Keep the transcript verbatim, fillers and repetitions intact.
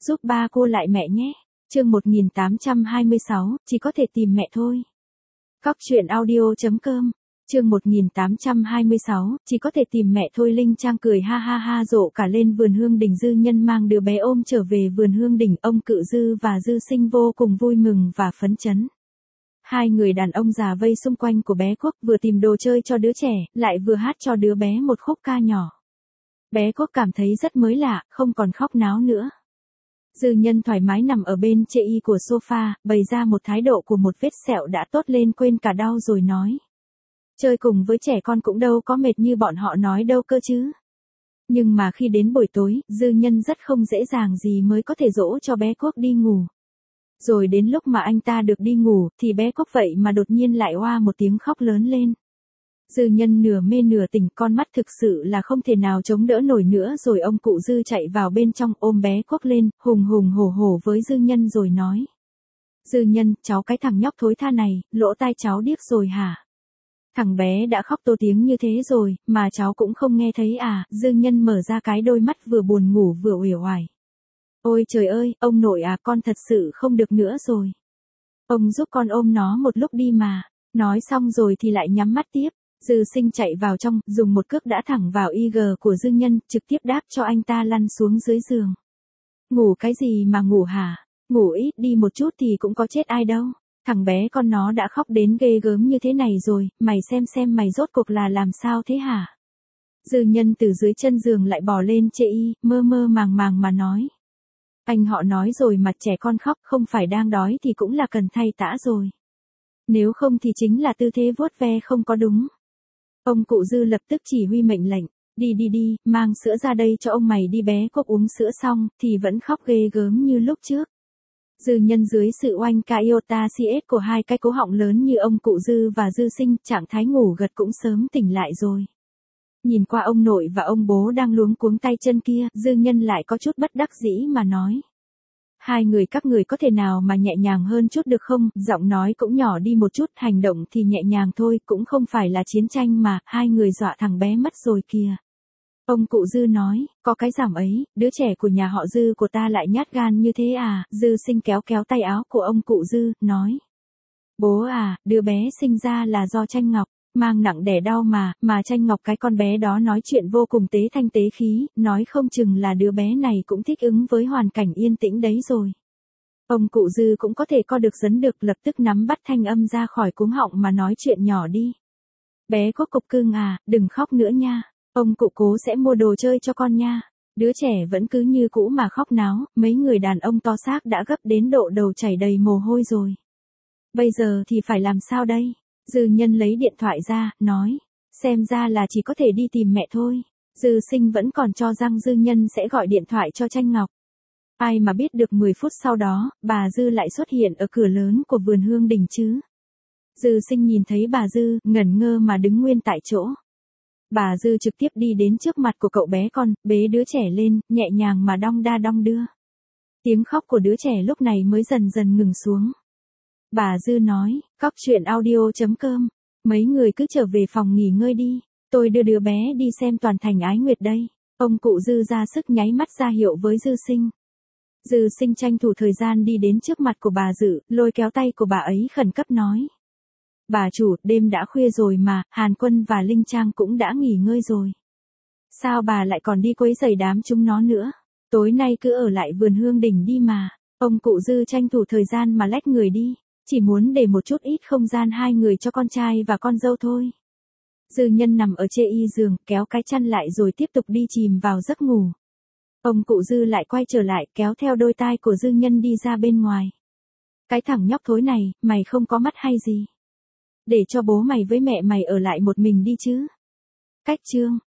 giúp ba cô lại mẹ nhé. Chương một nghìn tám trăm hai mươi sáu, chỉ có thể tìm mẹ thôi. Cóc truyện audio chấm com. Chương một nghìn tám trăm hai mươi sáu, chỉ có thể tìm mẹ thôi. Linh Trang cười ha ha ha rộ cả lên vườn hương đình. Dư Nhân mang đứa bé ôm trở về vườn hương đình. Ông Cự Dư và Dư Sinh vô cùng vui mừng và phấn chấn. Hai người đàn ông già vây xung quanh của bé Quốc, vừa tìm đồ chơi cho đứa trẻ, lại vừa hát cho đứa bé một khúc ca nhỏ. Bé Quốc cảm thấy rất mới lạ, không còn khóc náo nữa. Dư Nhân thoải mái nằm ở bên chê y của sofa, bày ra một thái độ của một vết sẹo đã tốt lên quên cả đau rồi nói. Chơi cùng với trẻ con cũng đâu có mệt như bọn họ nói đâu cơ chứ. Nhưng mà khi đến buổi tối, Dư Nhân rất không dễ dàng gì mới có thể dỗ cho bé Quốc đi ngủ. Rồi đến lúc mà anh ta được đi ngủ, thì bé Quốc vậy mà đột nhiên lại oa một tiếng khóc lớn lên. Dư Nhân nửa mê nửa tỉnh, con mắt thực sự là không thể nào chống đỡ nổi nữa. Rồi ông Cụ Dư chạy vào bên trong ôm bé Quốc lên, hùng hùng hổ hổ với Dư Nhân rồi nói. Dư Nhân, cháu cái thằng nhóc thối tha này, lỗ tai cháu điếc rồi hả? Thằng bé đã khóc to tiếng như thế rồi, mà cháu cũng không nghe thấy à? Dư Nhân mở ra cái đôi mắt vừa buồn ngủ vừa uể oải. Ôi trời ơi, ông nội à, con thật sự không được nữa rồi. Ông giúp con ôm nó một lúc đi mà. Nói xong rồi thì lại nhắm mắt tiếp. Dư Sinh chạy vào trong, dùng một cước đã thẳng vào i giê của Dư Nhân, trực tiếp đáp cho anh ta lăn xuống dưới giường. Ngủ cái gì mà ngủ hả? Ngủ ít đi một chút thì cũng có chết ai đâu. Thằng bé con nó đã khóc đến ghê gớm như thế này rồi, mày xem xem mày rốt cuộc là làm sao thế hả? Dư Nhân từ dưới chân giường lại bò lên chê y, mơ mơ màng màng mà nói. Anh họ nói rồi mà, trẻ con khóc không phải đang đói thì cũng là cần thay tã rồi. Nếu không thì chính là tư thế vuốt ve không có đúng. Ông Cụ Dư lập tức chỉ huy mệnh lệnh, đi đi đi, mang sữa ra đây cho ông mày đi. Bé Quốc uống sữa xong, thì vẫn khóc ghê gớm như lúc trước. Dư Nhân dưới sự oanh ca iota cs của hai cái cố họng lớn như ông Cụ Dư và Dư Sinh, trạng thái ngủ gật cũng sớm tỉnh lại rồi. Nhìn qua ông nội và ông bố đang luống cuống tay chân kia, Dư Nhân lại có chút bất đắc dĩ mà nói. Hai người các người có thể nào mà nhẹ nhàng hơn chút được không? Giọng nói cũng nhỏ đi một chút, hành động thì nhẹ nhàng thôi, cũng không phải là chiến tranh mà. Hai người dọa thằng bé mất rồi kìa. Ông Cụ Dư nói, có cái giảm ấy, đứa trẻ của nhà họ Dư của ta lại nhát gan như thế à? Dư Sinh kéo kéo tay áo của ông Cụ Dư, nói. Bố à, đứa bé sinh ra là do Tranh Ngọc, mang nặng đẻ đau mà, mà Tranh Ngọc cái con bé đó nói chuyện vô cùng tế thanh tế khí, nói không chừng là đứa bé này cũng thích ứng với hoàn cảnh yên tĩnh đấy rồi. Ông Cụ Dư cũng có thể co được dẫn được, lập tức nắm bắt thanh âm ra khỏi cuống họng mà nói chuyện nhỏ đi. Bé Quốc cục cưng à, đừng khóc nữa nha. Ông Cụ cố sẽ mua đồ chơi cho con nha. Đứa trẻ vẫn cứ như cũ mà khóc náo, mấy người đàn ông to xác đã gấp đến độ đầu chảy đầy mồ hôi rồi. Bây giờ thì phải làm sao đây? Dư Nhân lấy điện thoại ra, nói. Xem ra là chỉ có thể đi tìm mẹ thôi. Dư Sinh vẫn còn cho rằng Dư Nhân sẽ gọi điện thoại cho Tranh Ngọc. Ai mà biết được mười phút sau đó, bà Dư lại xuất hiện ở cửa lớn của vườn hương đình chứ. Dư Sinh nhìn thấy bà Dư, ngẩn ngơ mà đứng nguyên tại chỗ. Bà Dư trực tiếp đi đến trước mặt của cậu bé con, bế đứa trẻ lên, nhẹ nhàng mà đong đa đong đưa. Tiếng khóc của đứa trẻ lúc này mới dần dần ngừng xuống. Bà Dư nói, cóc truyện audio chấm com, mấy người cứ trở về phòng nghỉ ngơi đi, tôi đưa đứa bé đi xem toàn thành Ái Nguyệt đây. Ông Cụ Dư ra sức nháy mắt ra hiệu với Dư Sinh. Dư Sinh tranh thủ thời gian đi đến trước mặt của bà Dư, lôi kéo tay của bà ấy khẩn cấp nói. Bà chủ, đêm đã khuya rồi mà, Hàn Quân và Linh Trang cũng đã nghỉ ngơi rồi. Sao bà lại còn đi quấy rầy đám chúng nó nữa? Tối nay cứ ở lại vườn hương đình đi mà. Ông Cụ Dư tranh thủ thời gian mà lách người đi. Chỉ muốn để một chút ít không gian hai người cho con trai và con dâu thôi. Dư Nhân nằm ở chê y giường, kéo cái chăn lại rồi tiếp tục đi chìm vào giấc ngủ. Ông Cụ Dư lại quay trở lại, kéo theo đôi tai của Dư Nhân đi ra bên ngoài. Cái thằng nhóc thối này, mày không có mắt hay gì? Để cho bố mày với mẹ mày ở lại một mình đi chứ. Cách chương.